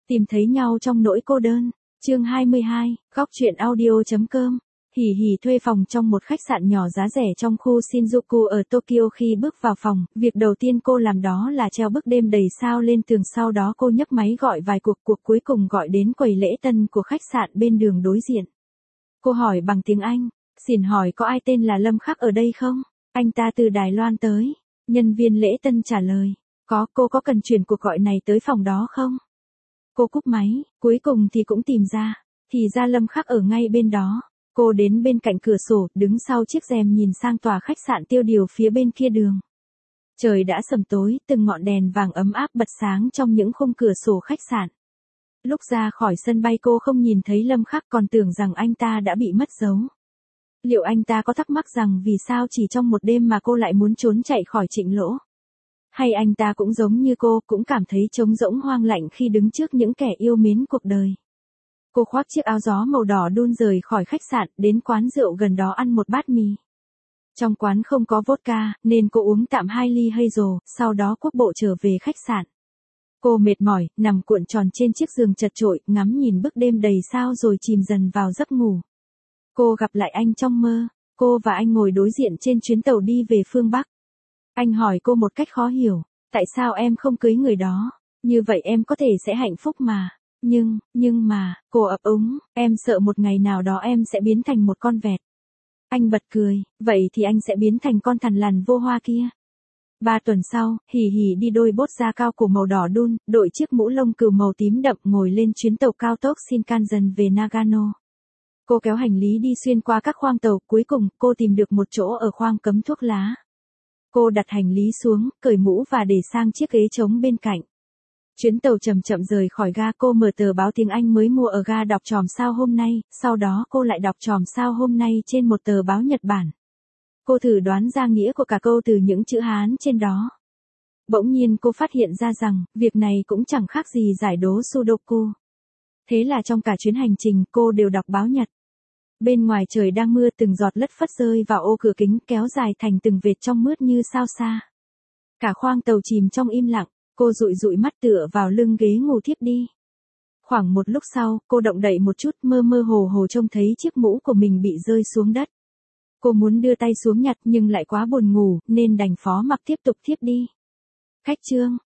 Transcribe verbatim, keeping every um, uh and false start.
Tìm thấy nhau trong nỗi cô đơn. Chương hai mươi hai, góc truyện audio.com. Hỉ hỉ thuê phòng trong một khách sạn nhỏ giá rẻ trong khu Shinjuku ở Tokyo. Khi bước vào phòng, việc đầu tiên cô làm đó là treo bức đêm đầy sao lên tường, sau đó cô nhấc máy gọi vài cuộc, cuộc cuối cùng gọi đến quầy lễ tân của khách sạn bên đường đối diện. Cô hỏi bằng tiếng Anh, "Xin hỏi có ai tên là Lâm Khắc ở đây không? Anh ta từ Đài Loan tới." Nhân viên lễ tân trả lời, "Có, cô có cần chuyển cuộc gọi này tới phòng đó không?" Cô cúp máy, cuối cùng thì cũng tìm ra, thì ra Lâm Khắc ở ngay bên đó. Cô đến bên cạnh cửa sổ, đứng sau chiếc rèm nhìn sang tòa khách sạn tiêu điều phía bên kia đường. Trời đã sầm tối, từng ngọn đèn vàng ấm áp bật sáng trong những khung cửa sổ khách sạn. Lúc ra khỏi sân bay cô không nhìn thấy Lâm Khắc, còn tưởng rằng anh ta đã bị mất dấu. Liệu anh ta có thắc mắc rằng vì sao chỉ trong một đêm mà cô lại muốn trốn chạy khỏi Trịnh Lỗ? Hay anh ta cũng giống như cô, cũng cảm thấy trống rỗng hoang lạnh khi đứng trước những kẻ yêu mến cuộc đời? Cô khoác chiếc áo gió màu đỏ đun rời khỏi khách sạn, đến quán rượu gần đó ăn một bát mì. Trong quán không có vodka, nên cô uống tạm hai ly hazel, sau đó cuốc bộ trở về khách sạn. Cô mệt mỏi, nằm cuộn tròn trên chiếc giường chật chội, ngắm nhìn bức đêm đầy sao rồi chìm dần vào giấc ngủ. Cô gặp lại anh trong mơ. Cô và anh ngồi đối diện trên chuyến tàu đi về phương Bắc. Anh hỏi cô một cách khó hiểu, "Tại sao em không cưới người đó? Như vậy em có thể sẽ hạnh phúc mà." Nhưng, nhưng mà, cô ấp úng, "Em sợ một ngày nào đó em sẽ biến thành một con vẹt." Anh bật cười, "Vậy thì anh sẽ biến thành con thằn lằn vô hoa kia." Ba tuần sau, Hỉ Hỉ đi đôi bốt da cao cổ màu đỏ đun, đội chiếc mũ lông cừu màu tím đậm, ngồi lên chuyến tàu cao tốc Shinkansen về Nagano. Cô kéo hành lý đi xuyên qua các khoang tàu, cuối cùng, cô tìm được một chỗ ở khoang cấm thuốc lá. Cô đặt hành lý xuống, cởi mũ và để sang chiếc ghế trống bên cạnh. Chuyến tàu chậm chậm rời khỏi ga, cô mở tờ báo tiếng Anh mới mua ở ga đọc chòm sao hôm nay, sau đó cô lại đọc chòm sao hôm nay trên một tờ báo Nhật Bản. Cô thử đoán ra nghĩa của cả câu từ những chữ Hán trên đó. Bỗng nhiên cô phát hiện ra rằng, việc này cũng chẳng khác gì giải đố Sudoku. Thế là trong cả chuyến hành trình, cô đều đọc báo Nhật. Bên ngoài trời đang mưa, từng giọt lất phất rơi vào ô cửa kính, kéo dài thành từng vệt trong mướt như sao xa. Cả khoang tàu chìm trong im lặng, cô dụi dụi mắt tựa vào lưng ghế ngủ thiếp đi. Khoảng một lúc sau, cô động đậy một chút, mơ mơ hồ hồ trông thấy chiếc mũ của mình bị rơi xuống đất. Cô muốn đưa tay xuống nhặt nhưng lại quá buồn ngủ, nên đành phó mặc tiếp tục thiếp đi. Khách trương,